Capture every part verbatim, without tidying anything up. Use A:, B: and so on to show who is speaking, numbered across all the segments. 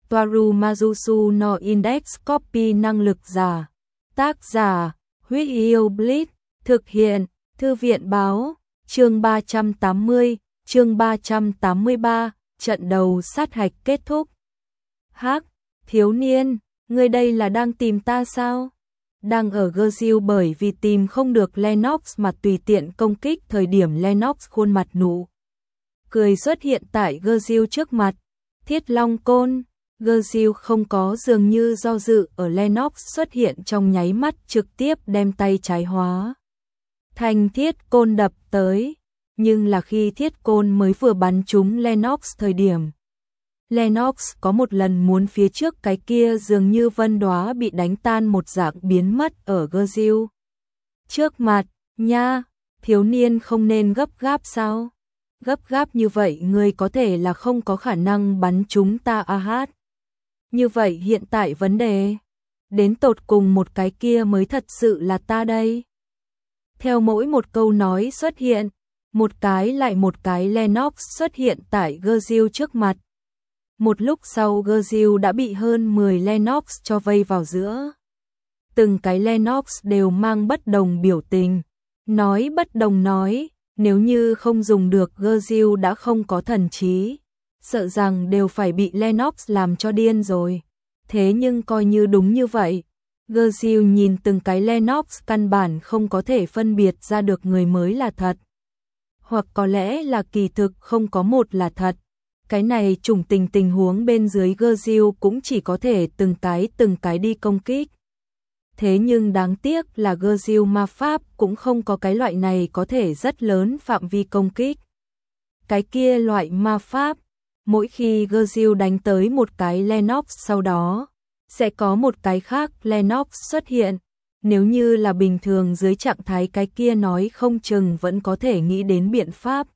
A: Toaru Majusu no Index Copy năng lực giả. Tác giả, Huyết Yêu Blitz, thực hiện, Thư viện báo, chương ba trăm tám mươi, chương ba trăm tám mươi ba, trận đầu sát hạch kết thúc. Hắc, thiếu niên, ngươi đây là đang tìm ta sao? Đang ở Girl bởi vì tìm không được Lennox mà tùy tiện công kích thời điểm Lennox khuôn mặt nụ cười xuất hiện tại Girl trước mặt. Thiết Long Côn, Girl không có dường như do dự ở Lennox xuất hiện trong nháy mắt trực tiếp đem tay trái hóa thành thiết côn đập tới, nhưng là khi thiết côn mới vừa bắn trúng Lennox thời điểm. Lennox có một lần muốn phía trước cái kia dường như vân đóa bị đánh tan một dạng biến mất ở Girl trước mặt. Nha, thiếu niên không nên gấp gáp sao? Gấp gáp như vậy ngươi có thể là không có khả năng bắn chúng ta a hát. Như vậy hiện tại vấn đề, đến tột cùng một cái kia mới thật sự là ta đây. Theo mỗi một câu nói xuất hiện, một cái lại một cái Lennox xuất hiện tại Girl trước mặt. Một lúc sau Girl đã bị hơn mười Lennox cho vây vào giữa. Từng cái Lennox đều mang bất đồng biểu tình, nói bất đồng nói, nếu như không dùng được Girl đã không có thần trí, sợ rằng đều phải bị Lennox làm cho điên rồi. Thế nhưng coi như đúng như vậy, Girl nhìn từng cái Lennox căn bản không có thể phân biệt ra được người mới là thật. Hoặc có lẽ là kỳ thực không có một là thật. Cái này trùng tình tình huống bên dưới Girl cũng chỉ có thể từng cái từng cái đi công kích. Thế nhưng đáng tiếc là Girl ma pháp cũng không có cái loại này có thể rất lớn phạm vi công kích. Cái kia loại ma pháp, mỗi khi Girl đánh tới một cái Lennox sau đó, sẽ có một cái khác Lennox xuất hiện. Nếu như là bình thường dưới trạng thái cái kia nói không chừng vẫn có thể nghĩ đến biện pháp.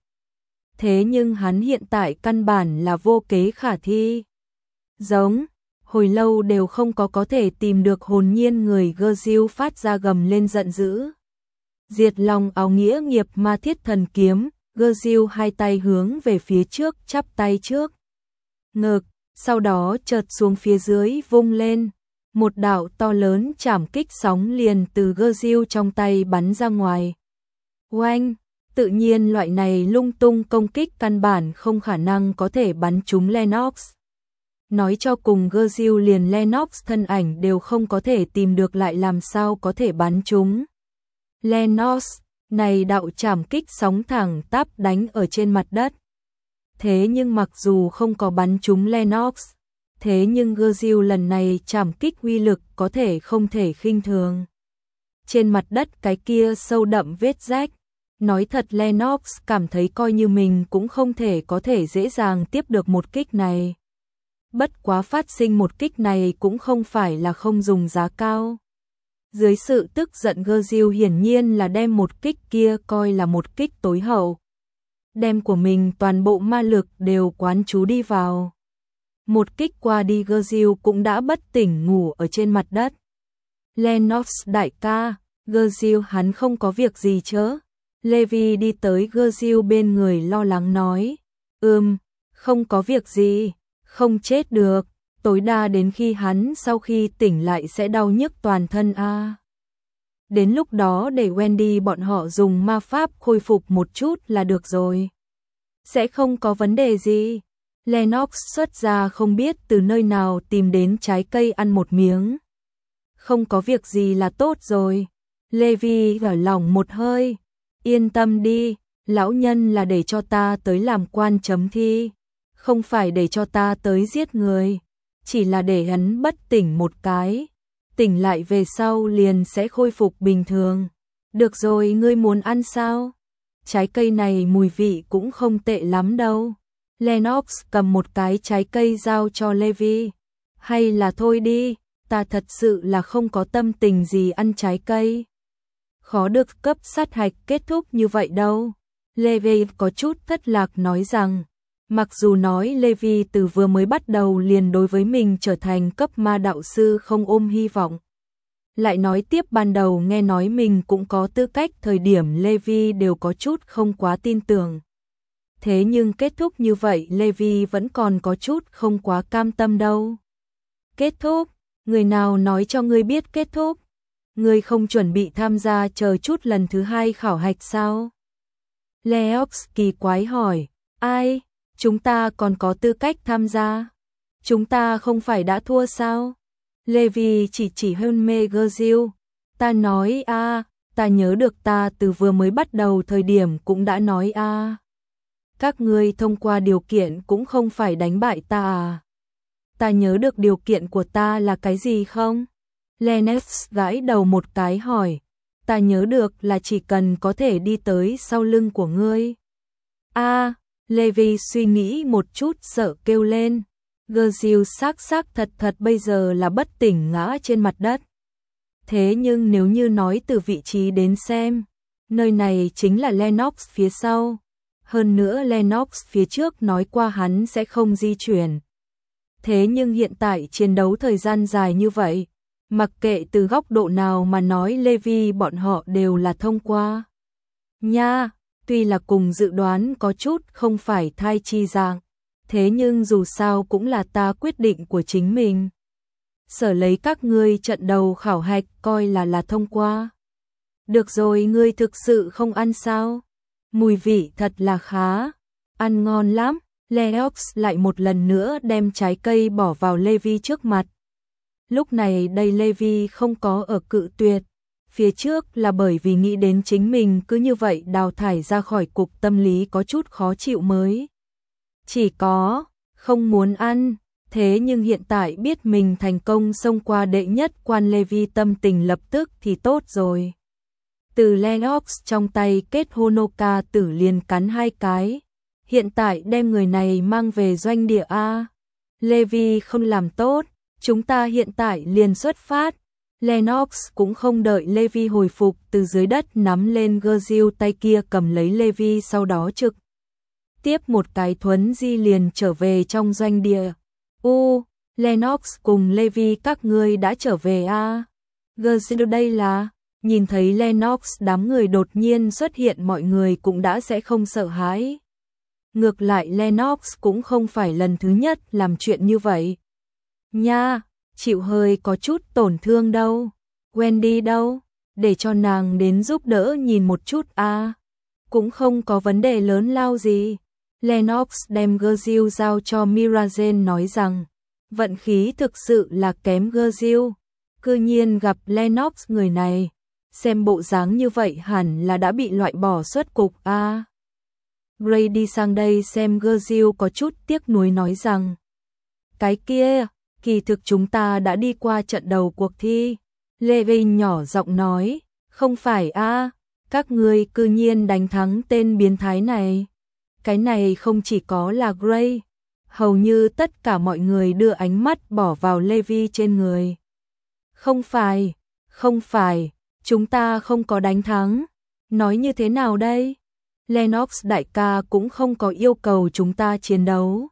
A: Thế nhưng hắn hiện tại căn bản là vô kế khả thi. Giống, hồi lâu đều không có có thể tìm được hồn nhiên người. Girl phát ra gầm lên giận dữ. Diệt lòng áo nghĩa nghiệp ma thiết thần kiếm, Girl hai tay hướng về phía trước chắp tay trước ngực, sau đó chợt xuống phía dưới vung lên. Một đạo to lớn chảm kích sóng liền từ Girl trong tay bắn ra ngoài. Oanh! Tự nhiên loại này lung tung công kích căn bản không khả năng có thể bắn trúng Lennox. Nói cho cùng Girl liền Lennox thân ảnh đều không có thể tìm được lại làm sao có thể bắn trúng. Lennox, này đạo chảm kích sóng thẳng tắp đánh ở trên mặt đất. Thế nhưng mặc dù không có bắn trúng Lennox, thế nhưng Girl lần này chảm kích uy lực có thể không thể khinh thường. Trên mặt đất cái kia sâu đậm vết rách. Nói thật Lennox cảm thấy coi như mình cũng không thể có thể dễ dàng tiếp được một kích này. Bất quá phát sinh một kích này cũng không phải là không dùng giá cao. Dưới sự tức giận Girl hiển nhiên là đem một kích kia coi là một kích tối hậu. Đem của mình toàn bộ ma lực đều quán trú đi vào. Một kích qua đi Girl cũng đã bất tỉnh ngủ ở trên mặt đất. Lennox đại ca, Girl hắn không có việc gì chớ. Levi đi tới Girl bên người lo lắng nói. Ừm, không có việc gì, không chết được, tối đa đến khi hắn sau khi tỉnh lại sẽ đau nhức toàn thân a. À. Đến lúc đó để Wendy bọn họ dùng ma pháp khôi phục một chút là được rồi. Sẽ không có vấn đề gì. Lennox xuất ra không biết từ nơi nào tìm đến trái cây ăn một miếng. Không có việc gì là tốt rồi. Levi gỡ lòng một hơi. Yên tâm đi, lão nhân là để cho ta tới làm quan chấm thi, không phải để cho ta tới giết người, chỉ là để hắn bất tỉnh một cái, tỉnh lại về sau liền sẽ khôi phục bình thường. Được rồi, ngươi muốn ăn sao? Trái cây này mùi vị cũng không tệ lắm đâu. Lennox cầm một cái trái cây giao cho Levi. Hay là thôi đi, ta thật sự là không có tâm tình gì ăn trái cây. Khó được cấp sát hạch kết thúc như vậy đâu. Levi có chút thất lạc nói rằng, mặc dù nói Levi từ vừa mới bắt đầu liền đối với mình trở thành cấp ma đạo sư không ôm hy vọng. Lại nói tiếp ban đầu nghe nói mình cũng có tư cách thời điểm Levi đều có chút không quá tin tưởng. thế nhưng kết thúc như vậy Levi vẫn còn có chút không quá cam tâm đâu. Kết thúc? Người nào nói cho ngươi biết kết thúc? Ngươi không chuẩn bị tham gia chờ chút lần thứ hai khảo hạch sao? Leox kỳ quái hỏi, ai? Chúng ta còn có tư cách tham gia? Chúng ta không phải đã thua sao? Levi chỉ chỉ hơn mê Gerziu. Ta nói a, à, ta nhớ được ta từ vừa mới bắt đầu thời điểm cũng đã nói a. À. Các ngươi thông qua điều kiện cũng không phải đánh bại ta à? Ta nhớ được điều kiện của ta là cái gì không? Lennox gãi đầu một cái hỏi. Ta nhớ được là chỉ cần có thể đi tới sau lưng của ngươi. A, à, Levi suy nghĩ một chút sợ kêu lên. Gerziu xác xác thật thật bây giờ là bất tỉnh ngã trên mặt đất. Thế nhưng nếu như nói từ vị trí đến xem, nơi này chính là Lennox phía sau. Hơn nữa Lennox phía trước nói qua hắn sẽ không di chuyển. Thế nhưng hiện tại chiến đấu thời gian dài như vậy, mặc kệ từ góc độ nào mà nói Levi bọn họ đều là thông qua. Nha, tuy là cùng dự đoán có chút không phải thai chi dạng, thế nhưng dù sao cũng là ta quyết định của chính mình. Sở lấy các ngươi trận đầu khảo hạch coi là là thông qua. Được rồi, ngươi thực sự không ăn sao? Mùi vị thật là khá, ăn ngon lắm. Leox lại một lần nữa đem trái cây bỏ vào Levi trước mặt. Lúc này đây Levi không có ở cự tuyệt, phía trước là bởi vì nghĩ đến chính mình cứ như vậy đào thải ra khỏi cục tâm lý có chút khó chịu mới. Chỉ có, không muốn ăn, thế nhưng hiện tại biết mình thành công xông qua đệ nhất quan Levi tâm tình lập tức thì tốt rồi. Từ Lennox trong tay kết Honoka tử liền cắn hai cái. Hiện tại đem người này mang về doanh địa A. Levi không làm tốt, chúng ta hiện tại liền xuất phát. Lennox cũng không đợi Levi hồi phục từ dưới đất nắm lên Gerziu tay kia cầm lấy Levi sau đó trực tiếp một cái thuấn di liền trở về trong doanh địa. U, Lennox cùng Levi các ngươi đã trở về A. Gerziu đây là, nhìn thấy Lennox đám người đột nhiên xuất hiện mọi người cũng đã sẽ không sợ hãi. Ngược lại Lennox cũng không phải lần thứ nhất làm chuyện như vậy. Nha, chịu hơi có chút tổn thương đâu. Wendy đâu? Để cho nàng đến giúp đỡ nhìn một chút a. À, cũng không có vấn đề lớn lao gì. Lennox đem Gerziu giao cho Mirazen nói rằng, vận khí thực sự là kém Gerziu. Cư nhiên gặp Lennox người này, xem bộ dáng như vậy hẳn là đã bị loại bỏ xuất cục a. À, Gray đi sang đây xem Gerziu có chút tiếc nuối nói rằng, cái kia, kỳ thực chúng ta đã đi qua trận đầu cuộc thi. Levi nhỏ giọng nói, không phải a, à, các ngươi cư nhiên đánh thắng tên biến thái này. Cái này không chỉ có là Gray, hầu như tất cả mọi người đưa ánh mắt bỏ vào Levi trên người. Không phải, không phải, chúng ta không có đánh thắng. Nói như thế nào đây? Lennox đại ca cũng không có yêu cầu chúng ta chiến đấu,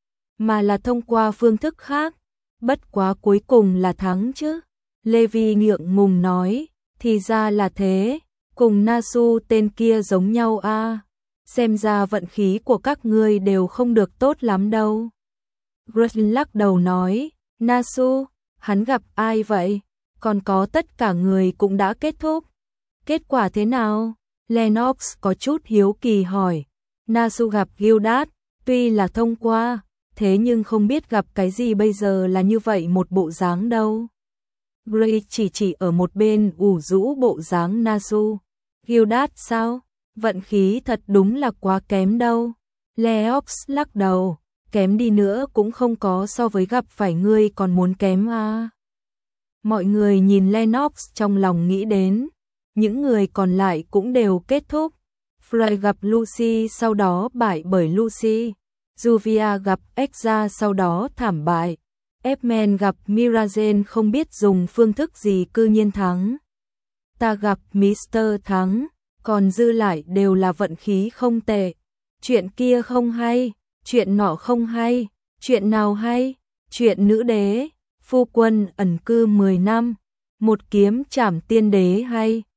A: mà là thông qua phương thức khác, bất quá cuối cùng là thắng chứ. Levi ngượng ngùng nói, thì ra là thế, cùng Nasu tên kia giống nhau a. À. Xem ra vận khí của các ngươi đều không được tốt lắm đâu. Grushin lắc đầu nói, Nasu, hắn gặp ai vậy? Còn có tất cả người cũng đã kết thúc. Kết quả thế nào? Lennox có chút hiếu kỳ hỏi. Nasu gặp Gildas, tuy là thông qua, thế nhưng không biết gặp cái gì bây giờ là như vậy một bộ dáng đâu. Gray chỉ chỉ ở một bên ủ rũ bộ dáng Nasu. Gildas sao? Vận khí thật đúng là quá kém đâu. Leox lắc đầu, kém đi nữa cũng không có so với gặp phải ngươi còn muốn kém à. Mọi người nhìn Lennox trong lòng nghĩ đến, những người còn lại cũng đều kết thúc. Frey gặp Lucy sau đó bại bởi Lucy. Juvia gặp Exa sau đó thảm bại. Edmund gặp Mirazen không biết dùng phương thức gì cư nhiên thắng. Ta gặp Mister thắng, còn dư lại đều là vận khí không tệ. Chuyện kia không hay, chuyện nọ không hay, chuyện nào hay, chuyện nữ đế, phu quân ẩn cư mười năm, một kiếm trảm tiên đế hay.